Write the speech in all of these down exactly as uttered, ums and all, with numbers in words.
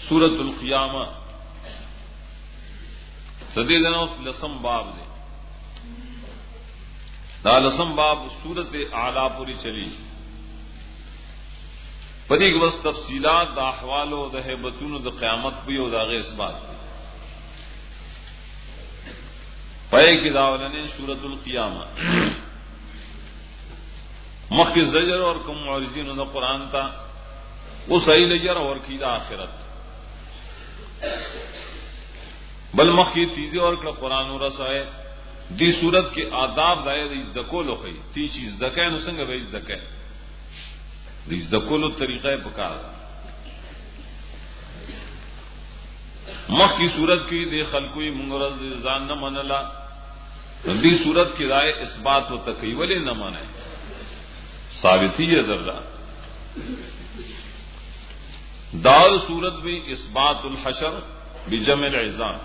سورۃ القیامہ سدی دنوں لسم باب دے دا لسم باب سورۃ اعلی پوری چلی پدی کے بس تفصیلات دا احوال و دا ہیبتون دا قیامت بھی و دا غیر اثبات بھی پائے کی داولنے سورۃ القیامہ مخ کی زجر اور کم معرضین دا قرآن تا وہ صحیح لجر اور کی دا آخرت بل مخ کی تیزی اور کڑا قرآن و رسائے دی صورت کے آداب دائے دی ازدکو لخی تی چیز ازدکے نسنگ بے ازدکے دی ازدکو لو طریقہ پکار مخ کی صورت کی دی خلقوی منگرز دی زان نہ منلا دی صورت کی رائے اثبات و تقیولی نہ منے ثابتی ہے ذرہ دار صورت بھی اثبات الحشر بجمع العظام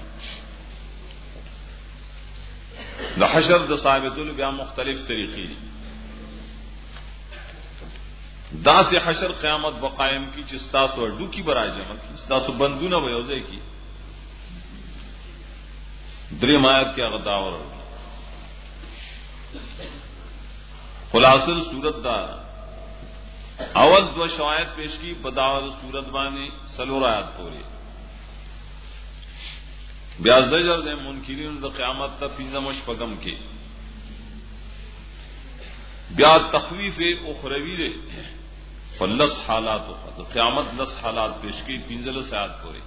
دا حشر دا ثابت بیا مختلف طریقی دا سے حشر قیامت بقائم کی چستاس و اڈو کی برائے جمع کی چستاس و بندو نہ بیوزے کی دریم آیت کیا غداور خلاصل صورت دا اول دو شوایت پیش کی بداور صورت بانی سلور آیات پوری بیا زجر دے منکرین دا قیامت تا پینزم شپگم کی بیا تخویف اخروی دے فلس حالات دا قیامت لس حالات پیش کی پینزل سیاد پوری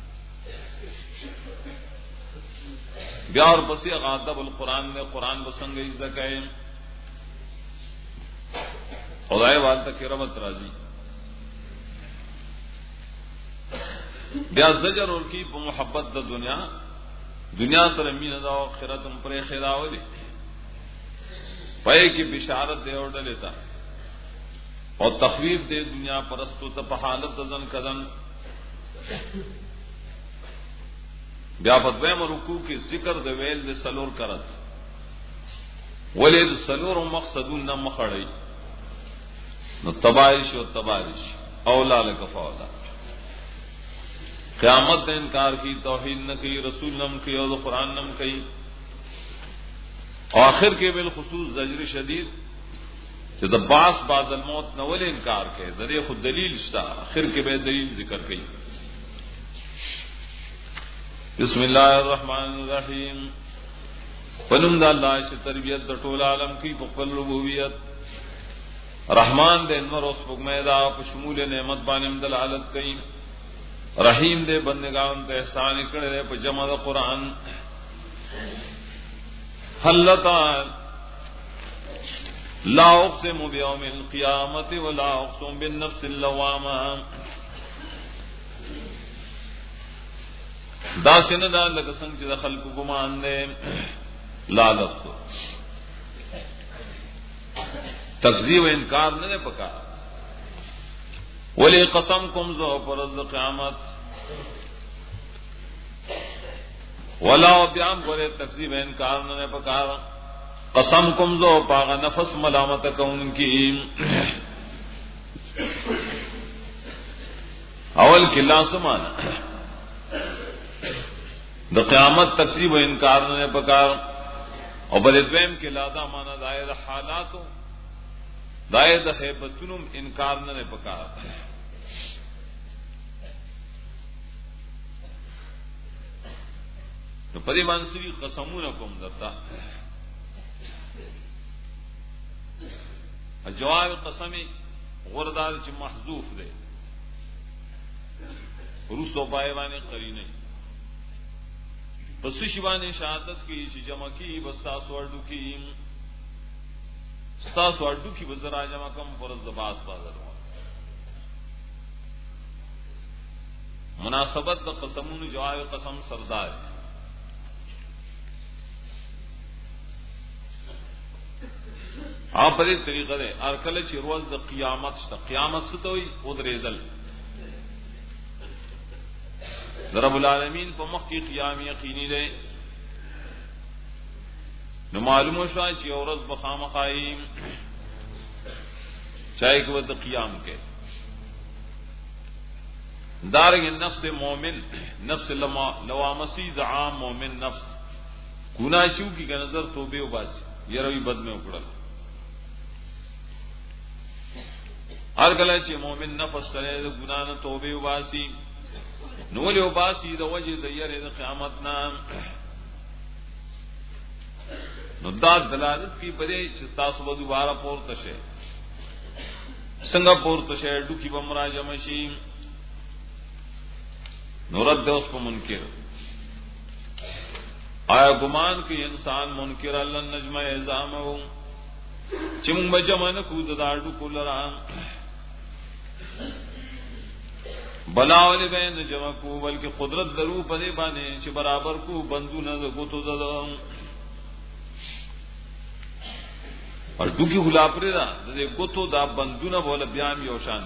بیا اور بسی غادب القرآن میں قرآن بسنگ ازدہ کہے خدای والتا کی ربط راضی بیا زجر اور کی محبت دا دنیا دنیا سر مین دا آخرتم پر خیراو دی پائے کی بشارت دے اور ڈلیتا اور تخویف دے دنیا پرستو تا پحالت دزن کدن بیا بدویم رکوع کی ذکر دے ویل دے سلور کرت ولی دے سلور مقصدون نہ مخڑی نو تبارش و تبارش اولا لکفا اولا قیامت نے انکار کی توحید نہ کی رسول نم کی اور قرآن نم کی آخر کے بالخصوص زجر شدید جو باس بعد الموت نول انکار کے ذریعہ خود دلیل شتا آخر کے بے دلیل ذکر کی بسم اللہ الرحمن الرحیم پنم دا اللہ سے تربیت دا طول عالم کی پقبل ربوبیت رحمان دے انور اس پگمیدہ پشمول نعمت بانم دلالت کئی رحیم دے بندگان تے احسان اکڑے دے پا جمع دا قرآن حلتا لا اقسم بیوم القیامت ولا اقسم بالنفس اللوامہ دا سندہ لکسنگ چی دا خلق گمان دے لالت کو تکذیب و انکار نہ پکا ولی قسم کم زو پرز قیامت ولا بیام کرے تکذیب انکار نہ پکا قسم کم زو پاغا نفس ملامت کون کی اول کلا سمانا دا قیامت تکذیب و انکار نہ پکا اور بلدویم کے لادا مانا دائر حالاتوں دائے دا خیبتنم انکار نہ پکا تو پدی مانسری قسمون کم دتا جواب قسمی غردار چی محذوف دے روس و پائیوانے قرینے بس شیوان شہادت کی چی جمع کی بستا سوردو کی ستاسو اڈو کی بزرا جمع کم فرض باس بازر مناسبت دا قسمون جواب قسم سردار آپ پر طریقہ دے ارکل چی روز دا قیامت شتا قیامت ستا ہوئی خود ریزل رب العالمین پا مخ کی قیام یقینی دے نو معلوم شاہ چی عورت بخام قائم چاہے کہ وہ قیام کے دارنگ نفس مومن نفس لوامسی دا عام مومن نفس گناہ چو کی کا نظر توبه وباسی یروی بد میں اکڑل ہر کله چې مومن نفس سره د ګنا نه توبه وباسي نو له وباسي د وجه د یری د قیامت نه نو دا دلالت کی بده چې تاسو به دوباره پورته شئ څنګه پورته شئ ډوکی به مراجمه شي نو رد اوس په منکر آیا گمان کی انسان منکر الله نجم اعظامو چې موږ بجمن کو د داړو کولران بلاول بین جمع کو بلکہ قدرت درو پدے بانے چې برابر کو بندو نه غوتو دلم اور ډوکی غلا پرې دا د غوتو دا بندونه بوله بیان یو شان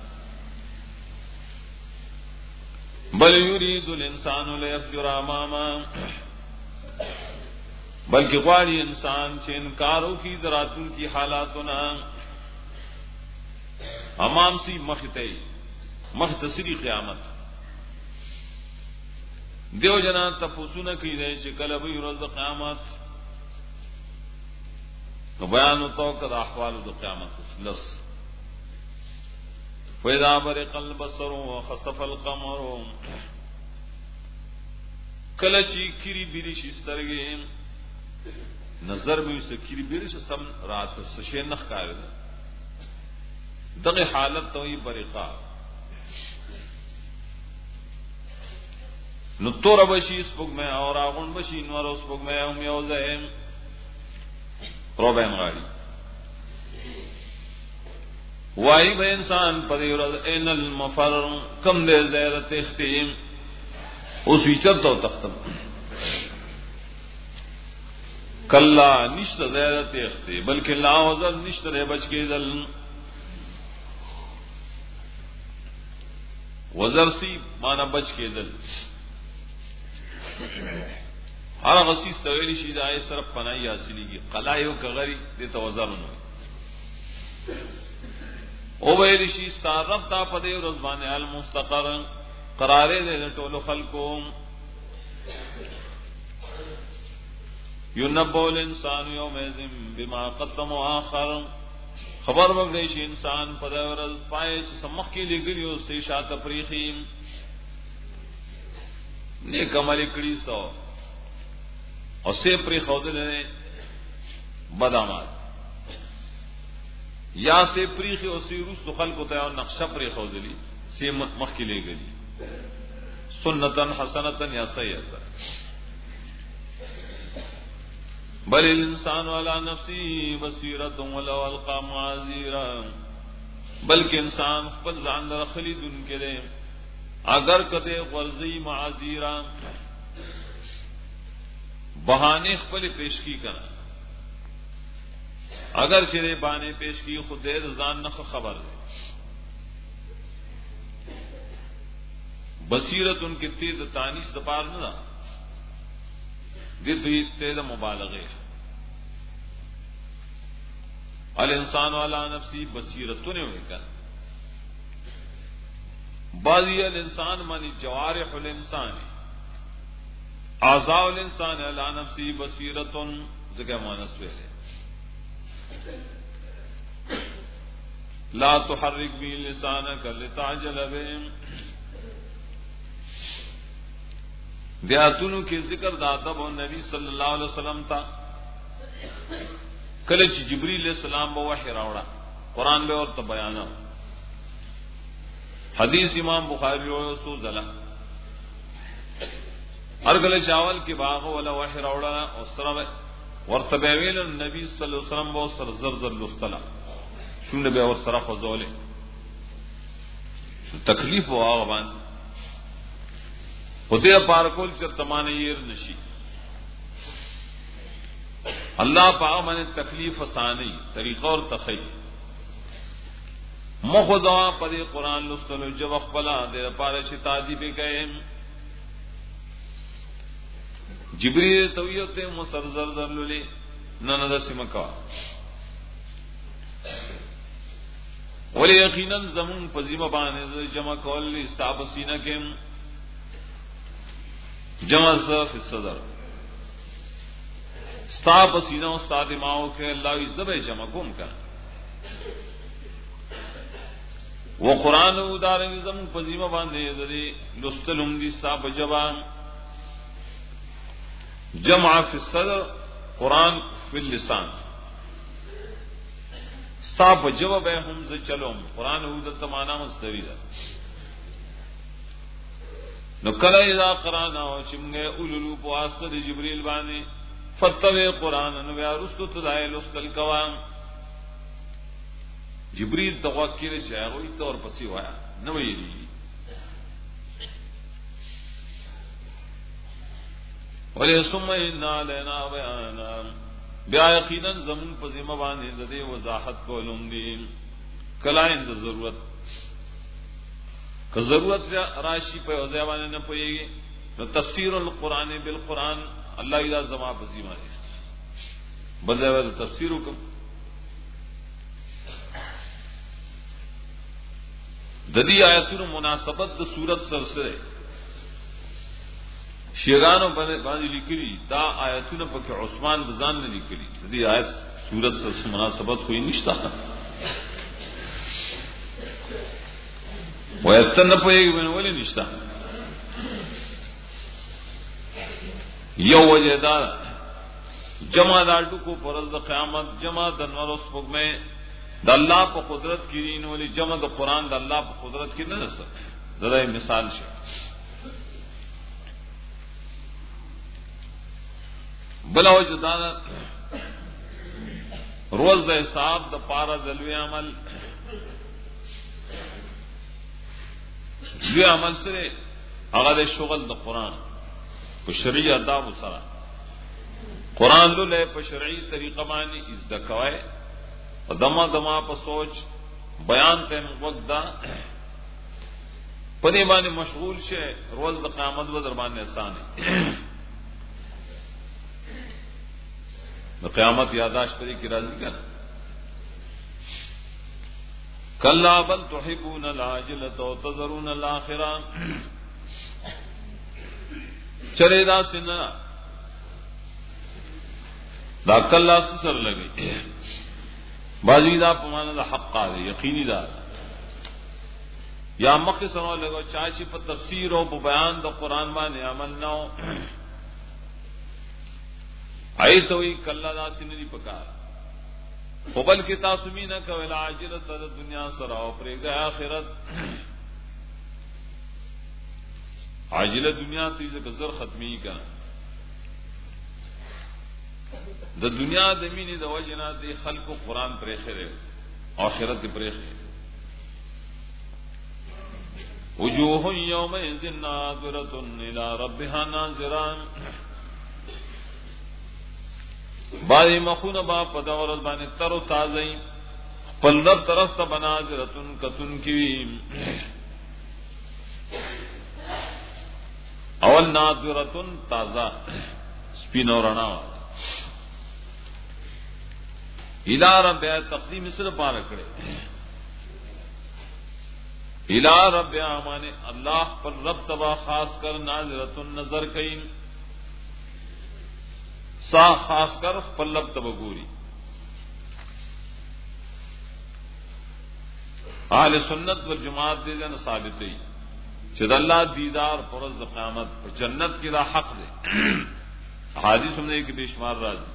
بل یرید الانسان لیفجر اماما بلکہ غواړي انسان چې انکارو کی ذراتن کی حالاتنا امام سی مخته مختصری قیامت دیو جنا تفوسونه کیږي چې کله به ورځ قیامت نو بیان تو کدا احوال د قیامت لس فاذا برق البصر وخسف القمر کله چې کری بیری شي سترګې نظر به سکری بیری شي سم رات سشه نخ کار دغه حالت توي برقا نو تور بشی سپوږ میں اور اغون بشی نور سپوږ میں هم یو ځای پروبلم غاړي وای به انسان په دې ورځ ان المفر کم دې زیره تختیم اوس ویچر تو تختم کلا نشته زیره تختی بلکې لا وزر نشته بچ کېدل وزر سی مانا بچ کېدل ہر غصیص تویلی شید آئے صرف پناہی حاصلی کی قلائیو کغری دیتا وزرنو او ویلی شید ستارب تا پدے رزبان المستقر قرارے دے ٹولو خلقو یونبو الانسان یومیزم بما قدم و آخر خبر بگریش انسان پدے ورز پائے سمخ کی لگلیو سے شاعت پریخیم نیک عمل کړي سو او سے پری خودل نے بدامات یا سے پریخ او سی روس دخل کو ته نقشہ پری خودلی سے مخ کی لے گلی سنتن حسنتن یا سیئتا بل الانسان علی نفسی بصیرت ولو القى معاذیرا بلکہ انسان خپل ځان رخلی دن کے دے اگر کدے غرضی معاذیرا بہانے خپل پیش کی کنا اگر چرے بانے پیش کی خود دے ځان نخ خبر دے بصیرت ان کی تیز تانیس دپار نہ دے دوی تیز مبالغے الانسان علی نفسی بصیرت نے ہوئے کنا بعضی الانسان مانی جوارح الانسان اعضاء الانسان علی نفسی بصیرت ذکر مانس پہلے لا تحرک بھی لسانک لتعجل بهم دیاتونو کے ذکر دادب و نبی صلی اللہ علیہ وسلم تا کلچ جبریل علیہ السلام با وحی راوڑا قرآن بے اور تبیانا حدیث امام بخاری و سو زلا ہر گلے چاول کے باغ والا وحی راوڑا اور سر ورتبیویل النبی صلی اللہ علیہ وسلم با سر زرزر لستلا شون بے اور سر خزولے تکلیف و آغبان خدای پارکول چرتمانه ير نشي الله پاک باندې تکلیف آسانی طریقہ اور تخی مخدا پر قرآن لستلو جو خپلا دے پاره شتادی به گئے جبريل تویت مسرزر ذللی نن د سمکا ولی یقینا زمون پزیمه باندې جمع کول استابسینه کې جمع فی الصدر استابسینه او استاد ماو کې الله عزت جمع کوم کا و قران او دار زمون پزیمه باندې ذری لستلم دي استاب جواب جمع فی الصدر قران فی اللسان استاب جواب هم ز چلوم قران او د معنا مستوی ده نو کله اذا قرانا او چمغه اولو په واسطه د جبرئیل باندې فتوی قران نو بیا رستو تدایل استل کوام جبرئیل توکل چې هغه تور پسې وایا نو ویلی ولې ثم ان لنا بیانا بیا یقینا زمون په ذمہ باندې د دې وضاحت کولم دي کلاین د ضرورت که ضرورت راشي په ځای باندې نه پويږي نو تفسیر القرآن بالقرآن الله اذا زما په ذمہ دي بل ځای تفسیر وکم د دې آیاتونو مناسبت د صورت سره سره شیغانو باندې لیکلي دا آیاتونه په کې عثمان بزان نه لیکلي د دې آیت صورت سره مناسبت خو یې نشته وایتن په یوه ولې نشته یو وجه دا جمع دالټو کو پرز د قیامت جمع د نور اوس پګمه د الله په قدرت کې دین ولې جمع د قران د الله په قدرت کې نه نسه دا مثال شي بلا وجدان روز د حساب د پارا دلوي عمل دلوي عمل سره هغه د شغل د قران په شرعي آداب سره قران له په شرعي طریقه باندې از د کوي او دما دما په سوچ بیان ته وخت دا پنی باندې مشغول شه روز د قیامت و در باندې آسان د قیامت یاداش پرې کی راځي کنه کلا بل تحبون العاجله وتذرون الاخره چرے دا سنا دا کلا سر لګي بازی دا پمانه دا حق قاله یقینی دا یا مکه سره لګو چاچی په تفسیر او په بیان د قران باندې عمل نو ایتوی کلا دا سنری پکار او بلکې تاسو مینا کوي عاجله د دنیا سره او پرېږه آخرت عاجله دنیا ته گزر ختمي کا د دنیا د مینې د وجنا د خلکو قران پرې خره آخرت پرې خره وجوه یومئذ ناظرة الى ربها ناظران باری مخونه با په دور باندې تر او تازه خپل رب طرف ته بناظرتن کتن کی اول ناظرتن تازه سپینورنا الى رب تقدیم سره پار کړي الى رب امانه الله پر رب تبا خاص کر ناظرتن نظر کین سا خاص کر خپل رب تبا ګوري اهل سنت والجماعت دې نه ثابت دي چې د الله دیدار پر ورځ قیامت په جنت کې دا حق دی حدیث هم نه کې بشمار راځي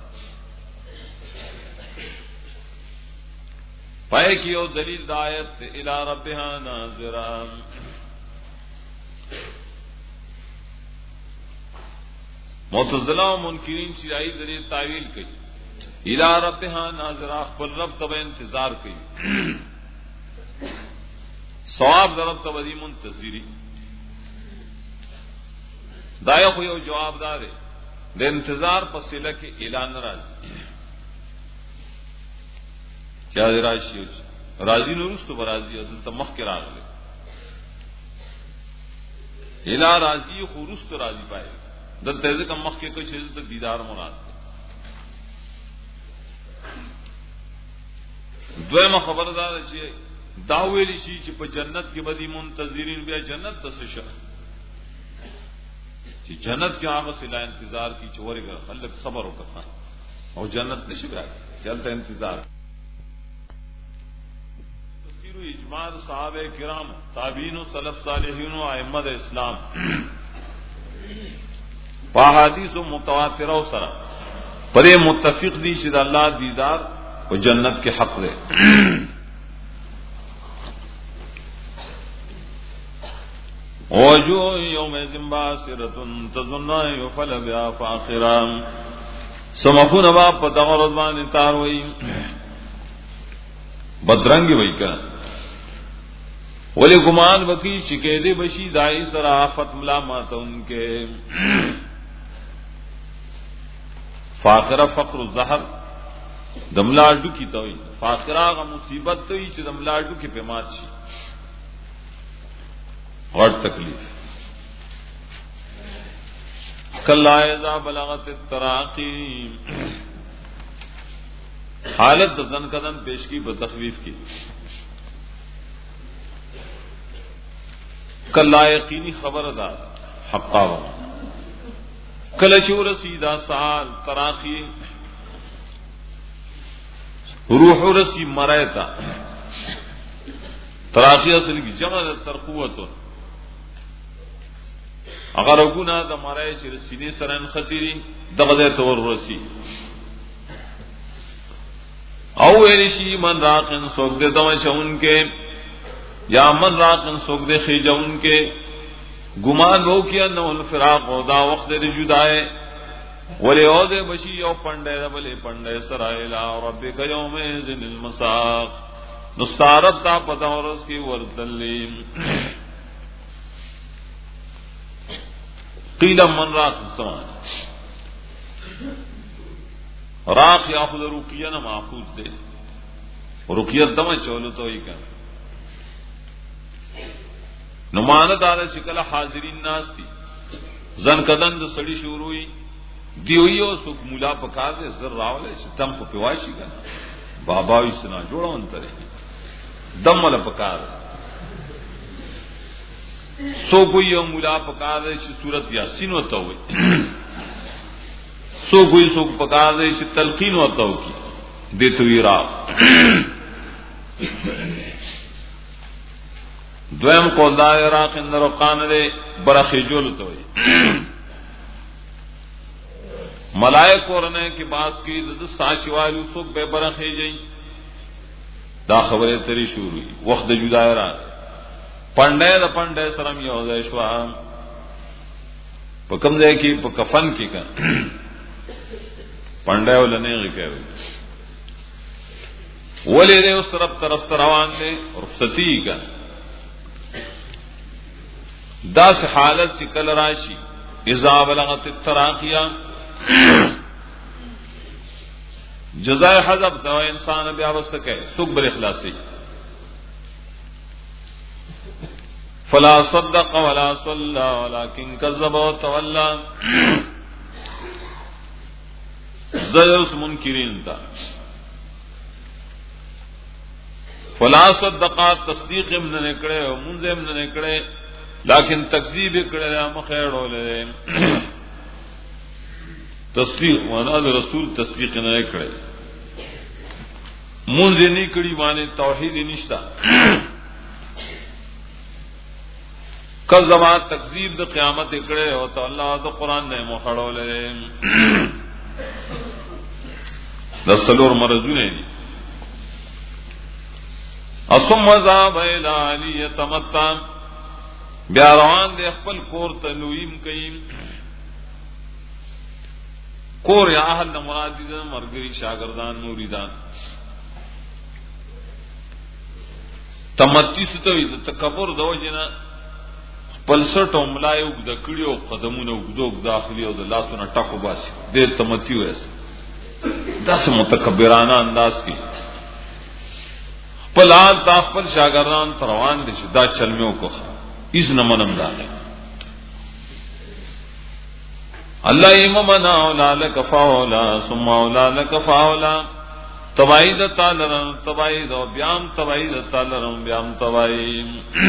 پای کی او دلیل د آیت الی ربها ناظران معتزله او منکرین چې ای درې تعویل کوي الی ربها ناظرا خپل رب ته انتظار کوي ثواب درب ته ودی منتظری دا یو یو جواب دار د انتظار په سله کې اعلان راځي کیا راشي راضی نورستو برازی دلته مخ کې راغله الا راضی خورست راضی پای دلته ځکه مخ کې کوم شی د دیدار مراد دویمه خبردار شي دا ویل شي چې په جنت کې بدی منتظرین بیا جنت ته شه چې جنت کې هغه سلا انتظار کی چې ورګه خلک صبر وکړه او جنت نشي بیا چلته انتظار تفسیر اجماع صحابه کرام تابعین و سلف صالحین و ائمه اسلام په حدیث متواتره سره پرې متفق دي چې د الله دیدار په جنت کې حق دی وجوه يومئذ باسرة تظن أن يفعل بها فاقرا سمخون باب په دغه ورځ باندې تار وایي بدرنګي وایي کنه ولی ګمان وکي چې کې دې بشي دای سره آفت ملامت انکه فاقره فقر الزهر دملاډو کی توي فاقره غ مصیبت توي چې دملاډو کې په مات شي غټ تکلیف کلا اذا بلغت التراقی حالت دزن قدم پیش کی بتخویف کی کلا یقینی خبر ادا حقا کله چې ورسیدا سال تراقی روح ورسی مرایتا تراقی اصل کی جمع ترقوت اگر وګونه د مړای چې سینې سره خطرې دغه ته ورسي او ویل شي من راقن سوګ دې دمه چون کې یا من راقن سوګ دې خېجون کې ګمان وو کې انه الفراق او دا وخت دې جدای ولې او دې بشي او پندې بلې پندې سرایلا ربک یوم ذل المساق نصارت تا پتا ورس کې ورتلیم قیل من راق سمان راق یاخذ رقیہ نہ محفوظ دے رقیہ دم چولو تو ہی کر نمان دار شکل حاضرین ناس تھی زن کدن د سڑی شروع ہوئی دیویو سوک مولا پکار دے زر راولے تم کو پیواشی کا بابا سنا جوڑا انترے دم والا پکار سو کوئی یو مولا پکار دے چې صورت یاسین وته وي سو کوئی سو پکار دے چې تلقین وته وي دته وی را دویم قول دا عراق اندر وقان دے برخی جول تو وي ملائک ورنه کی باس کی د ساچ والو سو به برخی جئی دا خبره تری شروع ہوئی وخت جدا را پنڈے د پنڈے سرم یو ځای شو په کوم ځای کې په کفن کې کا پنڈے ولنه کوي ولې دې اوس طرف طرف روان دي رخصتی کا داس حالت چې کل راشي اذا بلغت التراقیہ جزاء حذف دا انسان بیا وسکه صبر اخلاصي فلا صدق ولا صلى ولكن كذب وتولى زيوس منکرین تا فلا صدق تصدیق من نے کڑے او منځ من نے کڑے لیکن تکذیب کڑے مخیر ولې تصدیق وانا رسول تصدیق نه کړي مونږ نه کړي باندې توحید نشتا کذبات تکذیب د قیامت کړي او ته الله د قران نه مخړولې د سلور مرزونه دي اصم ذاب الى علی تمتع بیا روان دي خپل کور ته لویم کوي کور یا اهل مراد دي مرګري شاګردان مریدان تمتی ستوي د تکبر د وجنه خپل سټو ملایو د کړیو قدمونو وګدوګ داخلي او د لاسونو ټکو باسي د تمتی وس داس متکبرانه انداز کې خپل آل تا خپل شاګردان روان دي دا چلمیو کوخه اس نمنم دا اللہ امامنا اولا لک فاولا ثم اولا لک فاولا تباہی د تعالی تباہی دو بیام تباہی د تعالی بیام تباہی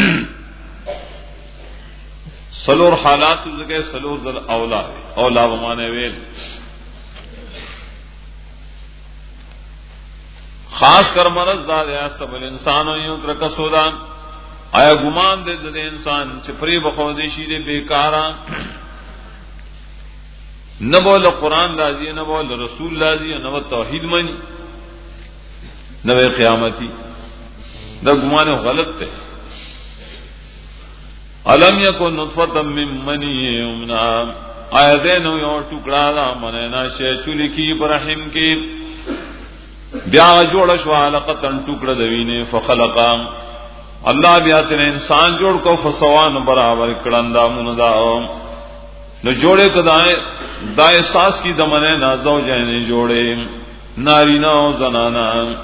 سلور حالات زګه سلور در اولا اولا ومانه ویل خاص کر مرض دار یا سب انسانوں یوں ترک سودان آیا گمان دے دے انسان چپری بخودشی دے بیکارا نہ بول قرآن راضی نہ بول رسول راضی نہ بول توحید منی نہ قیامتی نہ گمان غلط ہے علم یکن نطفۃ من منی یمنا آیا دے نو یو ٹکڑا دا منینا شے چلی کی برحم کی بیا جوڑ شو علقتن ٹکڑا دوینے فخلقا اللہ بیا تیرے انسان جوڑ کو فسوان برابر کڑندا مندا نو جوڑے کدائے دائے ساس کی دمنے نا زوجین جوڑے نارینا و زنانا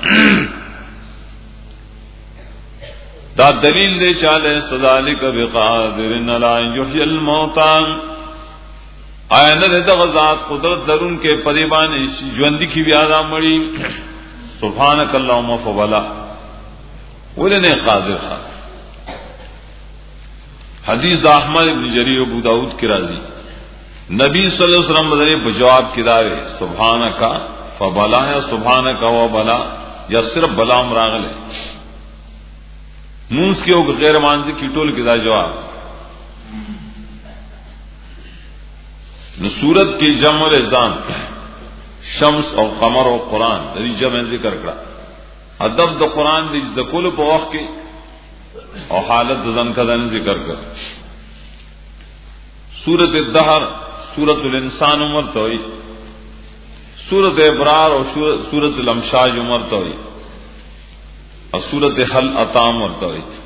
دا دلیل دے چالے سذالک بقادر لا یحیی الموتى آیا نہ دا غزات قدرت لرون کے پریبان جوندی کی بیادا مڑی سبحانک اللہم فولا ولنے قادر خان حدیث احمد بن جریر ابو داؤد کی راضی نبی صلی اللہ علیہ وسلم بدلے بجواب کی دارے سبحانک فبلا یا سبحانک و بلا یا صرف بلا مراغلے منس کے غیر مانزی کی ٹول کی دا جواب نصورت کی جمع الزام شمس اور قمر اور قرآن دری جمع ذکر کرا ادب د قرآن دی د کل په وخت کې او حالت د ځن کدن ذکر کړ سورۃ الدهر سورۃ الانسان عمر توئی سورۃ ابرار اور سورۃ الامشاج عمر توئی اور سورۃ حل عطام عمر توئی